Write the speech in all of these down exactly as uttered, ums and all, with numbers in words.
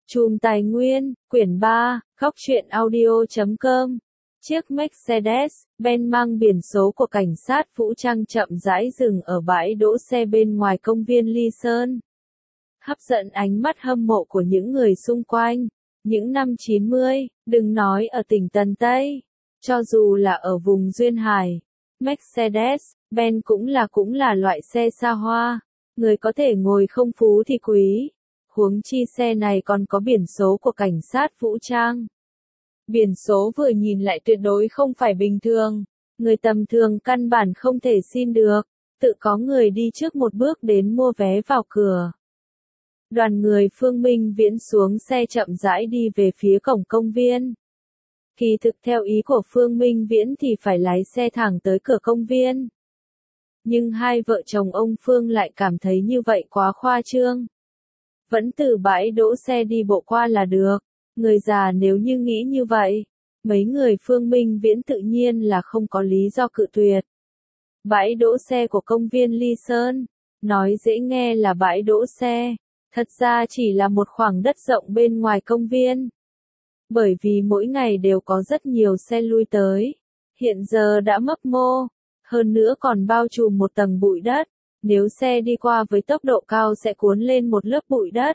Chùm Tài nguyên, quyển ba, góc truyện audio chấm com. Chiếc Mercedes-Benz mang biển số của cảnh sát vũ trang chậm rãi dừng ở bãi đỗ xe bên ngoài công viên Ly Sơn. Hấp dẫn ánh mắt hâm mộ của những người xung quanh. Những năm chín mươi, đừng nói ở tỉnh Tần Tây, cho dù là ở vùng Duyên Hải, Mercedes-Benz cũng là cũng là loại xe xa hoa. Người có thể ngồi không phú thì quý. Huống chi xe này còn có biển số của cảnh sát vũ trang. Biển số vừa nhìn lại tuyệt đối không phải bình thường. Người tầm thường căn bản không thể xin được. Tự có người đi trước một bước đến mua vé vào cửa. Đoàn người Phương Minh Viễn xuống xe chậm rãi đi về phía cổng công viên. Kỳ thực theo ý của Phương Minh Viễn thì phải lái xe thẳng tới cửa công viên. Nhưng hai vợ chồng ông Phương lại cảm thấy như vậy quá khoa trương. Vẫn từ bãi đỗ xe đi bộ qua là được. Người già nếu như nghĩ như vậy, mấy người Phương Minh Viễn tự nhiên là không có lý do cự tuyệt. Bãi đỗ xe của công viên Ly Sơn, nói dễ nghe là bãi đỗ xe, thật ra chỉ là một khoảng đất rộng bên ngoài công viên. Bởi vì mỗi ngày đều có rất nhiều xe lui tới, hiện giờ đã mấp mô, hơn nữa còn bao trùm một tầng bụi đất. Nếu xe đi qua với tốc độ cao sẽ cuốn lên một lớp bụi đất.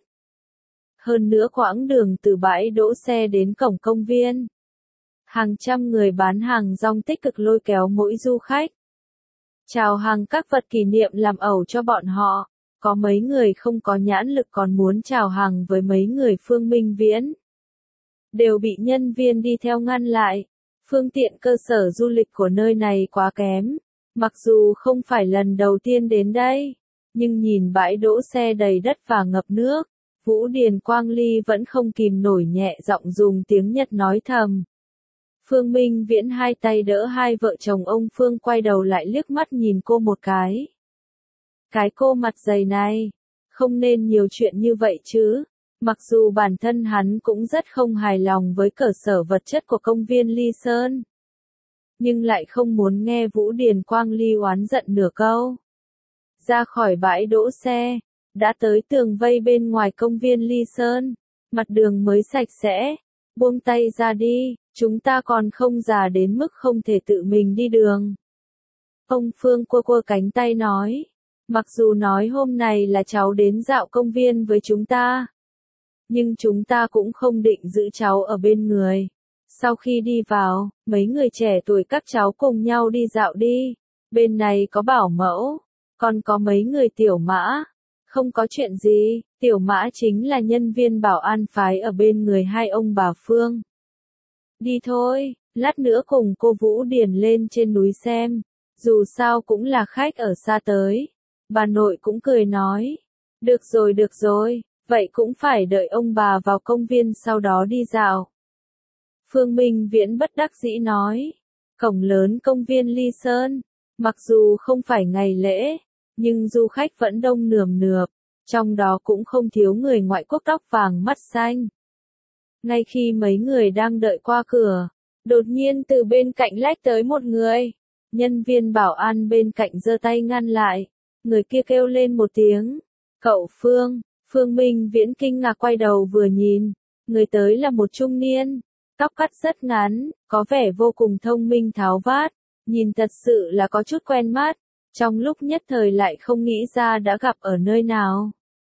Hơn nữa quãng đường từ bãi đỗ xe đến cổng công viên. Hàng trăm người bán hàng rong tích cực lôi kéo mỗi du khách. Chào hàng các vật kỷ niệm làm ẩu cho bọn họ. Có mấy người không có nhãn lực còn muốn chào hàng với mấy người Phương Minh Viễn. Đều bị nhân viên đi theo ngăn lại. Phương tiện cơ sở du lịch của nơi này quá kém. Mặc dù không phải lần đầu tiên đến đây, nhưng nhìn bãi đỗ xe đầy đất và ngập nước, Vũ Điền Quang Ly vẫn không kìm nổi nhẹ giọng dùng tiếng Nhật nói thầm. Phương Minh Viễn hai tay đỡ hai vợ chồng ông Phương quay đầu lại liếc mắt nhìn cô một cái. Cái cô mặt dày này, không nên nhiều chuyện như vậy chứ. Mặc dù bản thân hắn cũng rất không hài lòng với cơ sở vật chất của công viên Ly Sơn. Nhưng lại không muốn nghe Vũ Điền Quang Ly oán giận nửa câu. Ra khỏi bãi đỗ xe, đã tới tường vây bên ngoài công viên Ly Sơn, mặt đường mới sạch sẽ, buông tay ra đi, chúng ta còn không già đến mức không thể tự mình đi đường. Ông Phương cua cua cánh tay nói, mặc dù nói hôm này là cháu đến dạo công viên với chúng ta, nhưng chúng ta cũng không định giữ cháu ở bên người. Sau khi đi vào, mấy người trẻ tuổi các cháu cùng nhau đi dạo đi. Bên này có bảo mẫu, còn có mấy người tiểu mã. Không có chuyện gì, tiểu mã chính là nhân viên bảo an phái ở bên người hai ông bà Phương. Đi thôi, lát nữa cùng cô Vũ Điền lên trên núi xem. Dù sao cũng là khách ở xa tới. Bà nội cũng cười nói. Được rồi được rồi, vậy cũng phải đợi ông bà vào công viên sau đó đi dạo. Phương Minh Viễn bất đắc dĩ nói, cổng lớn công viên Ly Sơn, mặc dù không phải ngày lễ, nhưng du khách vẫn đông nườm nượp, trong đó cũng không thiếu người ngoại quốc tóc vàng mắt xanh. Ngay khi mấy người đang đợi qua cửa, đột nhiên từ bên cạnh lách tới một người, nhân viên bảo an bên cạnh giơ tay ngăn lại, người kia kêu lên một tiếng, cậu Phương, Phương Minh Viễn kinh ngạc quay đầu vừa nhìn, người tới là một trung niên. Tóc cắt rất ngắn, có vẻ vô cùng thông minh tháo vát, nhìn thật sự là có chút quen mắt, trong lúc nhất thời lại không nghĩ ra đã gặp ở nơi nào.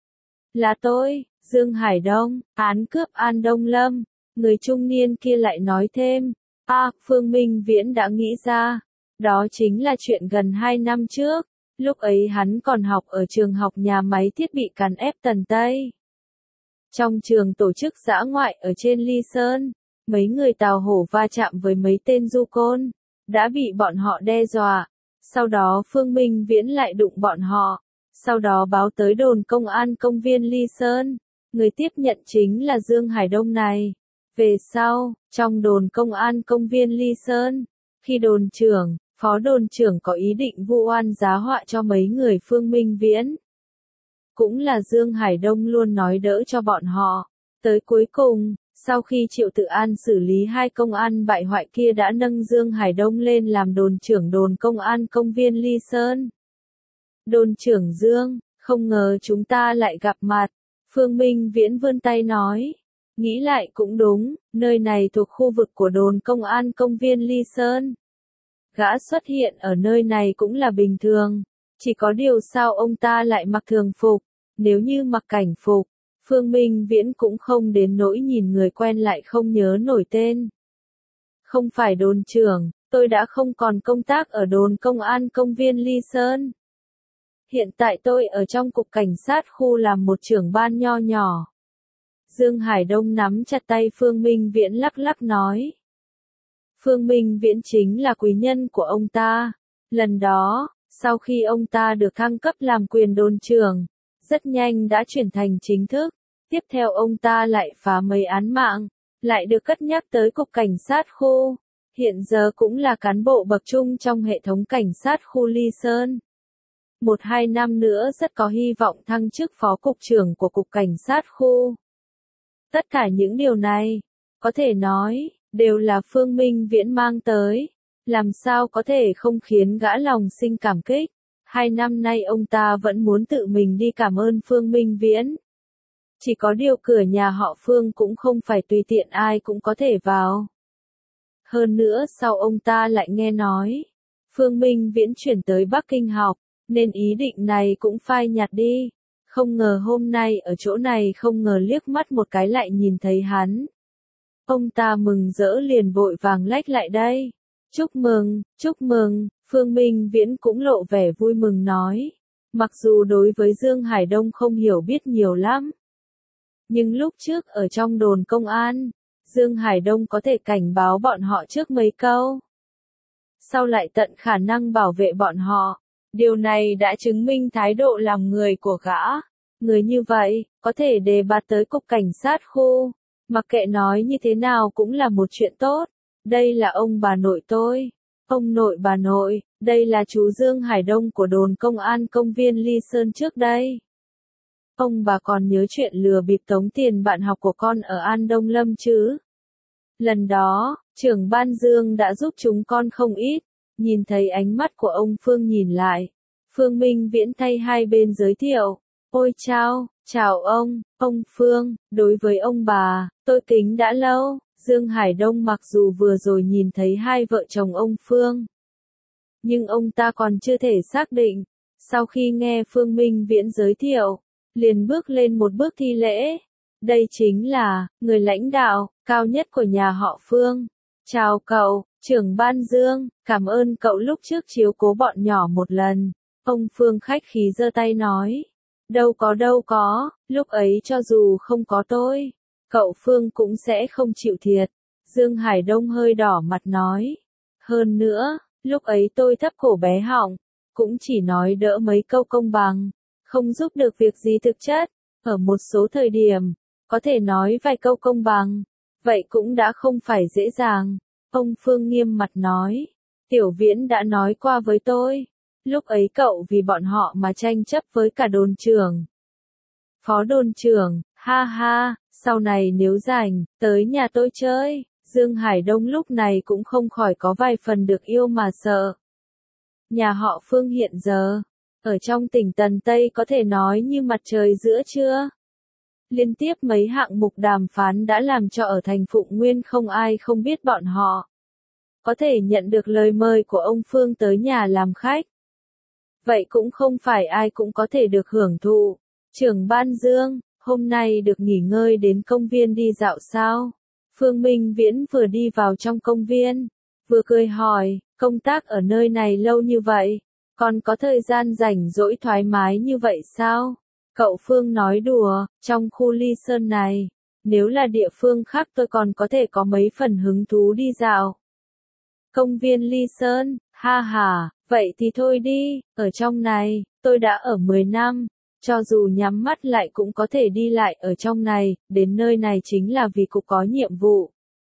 Là tôi, Dương Hải Đông, án cướp An Đông Lâm, người trung niên kia lại nói thêm, à, Phương Minh Viễn đã nghĩ ra, đó chính là chuyện gần hai năm trước, lúc ấy hắn còn học ở trường học nhà máy thiết bị cán ép Tần Tây. Trong trường tổ chức dã ngoại ở trên Ly Sơn. Mấy người tàu hổ va chạm với mấy tên du côn, đã bị bọn họ đe dọa. Sau đó Phương Minh Viễn lại đụng bọn họ. Sau đó báo tới đồn công an công viên Ly Sơn. Người tiếp nhận chính là Dương Hải Đông này. Về sau, trong đồn công an công viên Ly Sơn, khi đồn trưởng, phó đồn trưởng có ý định vu oan giá họa cho mấy người Phương Minh Viễn. Cũng là Dương Hải Đông luôn nói đỡ cho bọn họ. Tới cuối cùng, sau khi Triệu Tự An xử lý hai công an bại hoại kia đã nâng Dương Hải Đông lên làm đồn trưởng đồn công an công viên Ly Sơn. Đồn trưởng Dương, không ngờ chúng ta lại gặp mặt. Phương Minh Viễn vươn tay nói, Nghĩ lại cũng đúng, nơi này thuộc khu vực của đồn công an công viên Ly Sơn. Gã xuất hiện ở nơi này cũng là bình thường. Chỉ có điều sao ông ta lại mặc thường phục, nếu như mặc cảnh phục, Phương Minh Viễn cũng không đến nỗi nhìn người quen lại không nhớ nổi tên. Không phải đồn trưởng, tôi đã không còn công tác ở đồn công an công viên Ly Sơn. Hiện tại tôi ở trong cục cảnh sát khu làm một trưởng ban nho nhỏ. Dương Hải Đông nắm chặt tay Phương Minh Viễn lắc lắc nói. Phương Minh Viễn chính là quý nhân của ông ta. Lần đó, sau khi ông ta được thăng cấp làm quyền đồn trưởng, rất nhanh đã chuyển thành chính thức. Tiếp theo ông ta lại phá mấy án mạng, lại được cất nhắc tới cục cảnh sát khu. Hiện giờ cũng là cán bộ bậc trung trong hệ thống cảnh sát khu Ly Sơn. Một hai năm nữa rất có hy vọng thăng chức phó cục trưởng của cục cảnh sát khu. Tất cả những điều này, có thể nói, đều là Phương Minh Viễn mang tới. Làm sao có thể không khiến gã lòng sinh cảm kích. Hai năm nay ông ta vẫn muốn tự mình đi cảm ơn Phương Minh Viễn. Chỉ có điều cửa nhà họ Phương cũng không phải tùy tiện ai cũng có thể vào. Hơn nữa sau ông ta lại nghe nói, Phương Minh Viễn chuyển tới Bắc Kinh học, nên ý định này cũng phai nhạt đi. Không ngờ hôm nay ở chỗ này không ngờ liếc mắt một cái lại nhìn thấy hắn. Ông ta mừng rỡ liền vội vàng lách lại đây. Chúc mừng, chúc mừng, Phương Minh Viễn cũng lộ vẻ vui mừng nói. Mặc dù đối với Dương Hải Đông không hiểu biết nhiều lắm. Nhưng lúc trước ở trong đồn công an, Dương Hải Đông có thể cảnh báo bọn họ trước mấy câu. Sau lại tận khả năng bảo vệ bọn họ. Điều này đã chứng minh thái độ làm người của gã. Người như vậy, có thể đề bạt tới cục cảnh sát khu. Mặc kệ nói như thế nào cũng là một chuyện tốt. Đây là ông bà nội tôi. Ông nội bà nội, đây là chú Dương Hải Đông của đồn công an công viên Ly Sơn trước đây. Ông bà còn nhớ chuyện lừa bịp tống tiền bạn học của con ở An Đông Lâm chứ? Lần đó, trưởng ban Dương đã giúp chúng con không ít. Nhìn thấy ánh mắt của ông Phương nhìn lại. Phương Minh Viễn thay hai bên giới thiệu. Ôi chao, chào ông, ông Phương, đối với ông bà, tôi kính đã lâu. Dương Hải Đông mặc dù vừa rồi nhìn thấy hai vợ chồng ông Phương. Nhưng ông ta còn chưa thể xác định. Sau khi nghe Phương Minh Viễn giới thiệu, liền bước lên một bước thi lễ. Đây chính là, người lãnh đạo, cao nhất của nhà họ Phương. Chào cậu, trưởng ban Dương, cảm ơn cậu lúc trước chiếu cố bọn nhỏ một lần. Ông Phương khách khí giơ tay nói. Đâu có đâu có, lúc ấy cho dù không có tôi, cậu Phương cũng sẽ không chịu thiệt. Dương Hải Đông hơi đỏ mặt nói. Hơn nữa, lúc ấy tôi thấp cổ bé họng, cũng chỉ nói đỡ mấy câu công bằng, không giúp được việc gì thực chất. Ở một số thời điểm, có thể nói vài câu công bằng, vậy cũng đã không phải dễ dàng. Ông Phương nghiêm mặt nói. Tiểu Viễn đã nói qua với tôi. Lúc ấy cậu vì bọn họ mà tranh chấp với cả đồn trưởng. Phó đồn trưởng, ha ha, sau này nếu rảnh, tới nhà tôi chơi. Dương Hải Đông lúc này cũng không khỏi có vài phần được yêu mà sợ. Nhà họ Phương hiện giờ, ở trong tỉnh Tần Tây có thể nói như mặt trời giữa trưa. Liên tiếp mấy hạng mục đàm phán đã làm cho ở thành Phụng Nguyên không ai không biết bọn họ. Có thể nhận được lời mời của ông Phương tới nhà làm khách. Vậy cũng không phải ai cũng có thể được hưởng thụ. Trưởng ban Dương, hôm nay được nghỉ ngơi đến công viên đi dạo sao? Phương Minh Viễn vừa đi vào trong công viên, vừa cười hỏi, công tác ở nơi này lâu như vậy, còn có thời gian rảnh rỗi thoải mái như vậy sao? Cậu Phương nói đùa, trong khu Ly Sơn này, nếu là địa phương khác tôi còn có thể có mấy phần hứng thú đi dạo. Công viên Ly Sơn, ha ha, vậy thì thôi đi, ở trong này, tôi đã ở mười năm, cho dù nhắm mắt lại cũng có thể đi lại ở trong này, đến nơi này chính là vì cục có nhiệm vụ.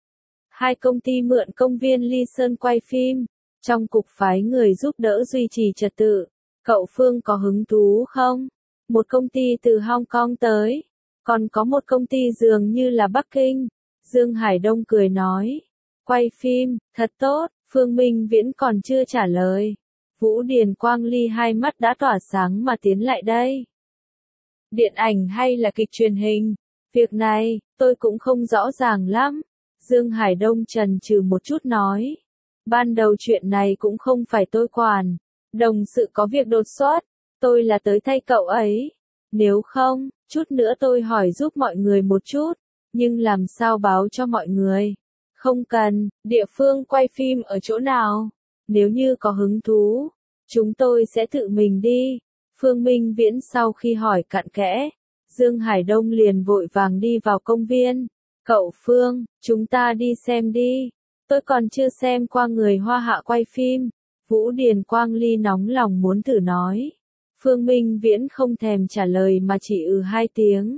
Hai công ty mượn công viên Ly Sơn quay phim, trong cục phái người giúp đỡ duy trì trật tự. Cậu Phương có hứng thú không? Một công ty từ Hong Kong tới, còn có một công ty dường như là Bắc Kinh. Dương Hải Đông cười nói, quay phim, thật tốt. Phương Minh Viễn còn chưa trả lời. Vũ Điền Quang Ly hai mắt đã tỏa sáng mà tiến lại đây. Điện ảnh hay là kịch truyền hình? Việc này, tôi cũng không rõ ràng lắm. Dương Hải Đông chần chừ một chút nói. Ban đầu chuyện này cũng không phải tôi quản. Đồng sự có việc đột xuất, tôi là tới thay cậu ấy. Nếu không, chút nữa tôi hỏi giúp mọi người một chút. Nhưng làm sao báo cho mọi người? Không cần, địa phương quay phim ở chỗ nào? Nếu như có hứng thú, chúng tôi sẽ tự mình đi. Phương Minh Viễn sau khi hỏi cặn kẽ, Dương Hải Đông liền vội vàng đi vào công viên. Cậu Phương, chúng ta đi xem đi. Tôi còn chưa xem qua người Hoa Hạ quay phim. Vũ Điền Quang Ly nóng lòng muốn thử nói. Phương Minh Viễn không thèm trả lời mà chỉ ừ hai tiếng.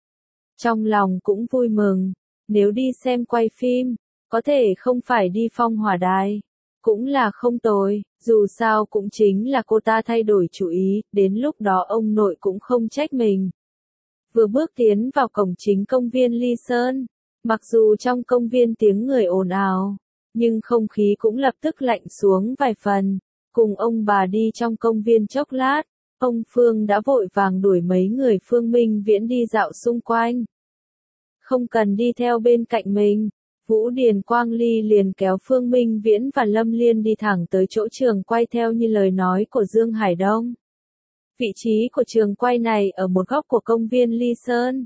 Trong lòng cũng vui mừng. Nếu đi xem quay phim, có thể không phải đi Phong Hỏa Đài. Cũng là không tồi, dù sao cũng chính là cô ta thay đổi chủ ý, đến lúc đó ông nội cũng không trách mình. Vừa bước tiến vào cổng chính công viên Ly Sơn, mặc dù trong công viên tiếng người ồn ào, nhưng không khí cũng lập tức lạnh xuống vài phần. Cùng ông bà đi trong công viên chốc lát, ông Phương đã vội vàng đuổi mấy người Phương Minh Viễn đi dạo xung quanh. Không cần đi theo bên cạnh mình. Vũ Điền Quang Ly liền kéo Phương Minh Viễn và Lâm Liên đi thẳng tới chỗ trường quay theo như lời nói của Dương Hải Đông. Vị trí của trường quay này ở một góc của công viên Ly Sơn.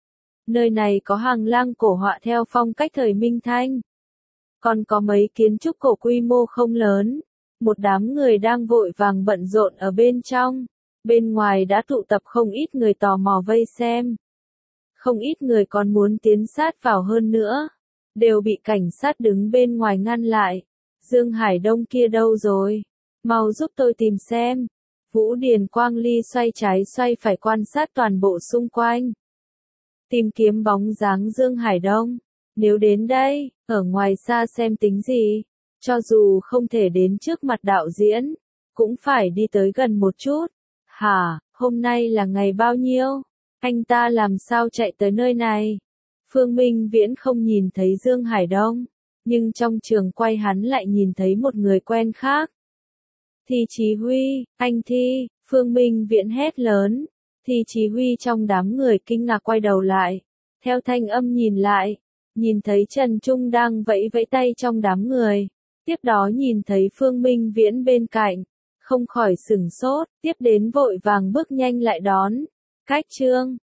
Nơi này có hàng lang cổ họa theo phong cách thời Minh Thanh. Còn có mấy kiến trúc cổ quy mô không lớn. Một đám người đang vội vàng bận rộn ở bên trong. Bên ngoài đã tụ tập không ít người tò mò vây xem. Không ít người còn muốn tiến sát vào hơn nữa. Đều bị cảnh sát đứng bên ngoài ngăn lại. Dương Hải Đông kia đâu rồi? Mau giúp tôi tìm xem. Vũ Điền Quang Ly xoay trái xoay phải quan sát toàn bộ xung quanh. Tìm kiếm bóng dáng Dương Hải Đông. Nếu đến đây, ở ngoài xa xem tính gì? Cho dù không thể đến trước mặt đạo diễn, cũng phải đi tới gần một chút. Hả, hôm nay là ngày bao nhiêu? Anh ta làm sao chạy tới nơi này? Phương Minh Viễn không nhìn thấy Dương Hải Đông, nhưng trong trường quay hắn lại nhìn thấy một người quen khác. Thi Chí Huy, anh Thi, Phương Minh Viễn hét lớn. Thi Chí Huy trong đám người kinh ngạc quay đầu lại, theo thanh âm nhìn lại, nhìn thấy Trần Trung đang vẫy vẫy tay trong đám người, tiếp đó nhìn thấy Phương Minh Viễn bên cạnh, không khỏi sửng sốt, tiếp đến vội vàng bước nhanh lại đón. Cách Trương,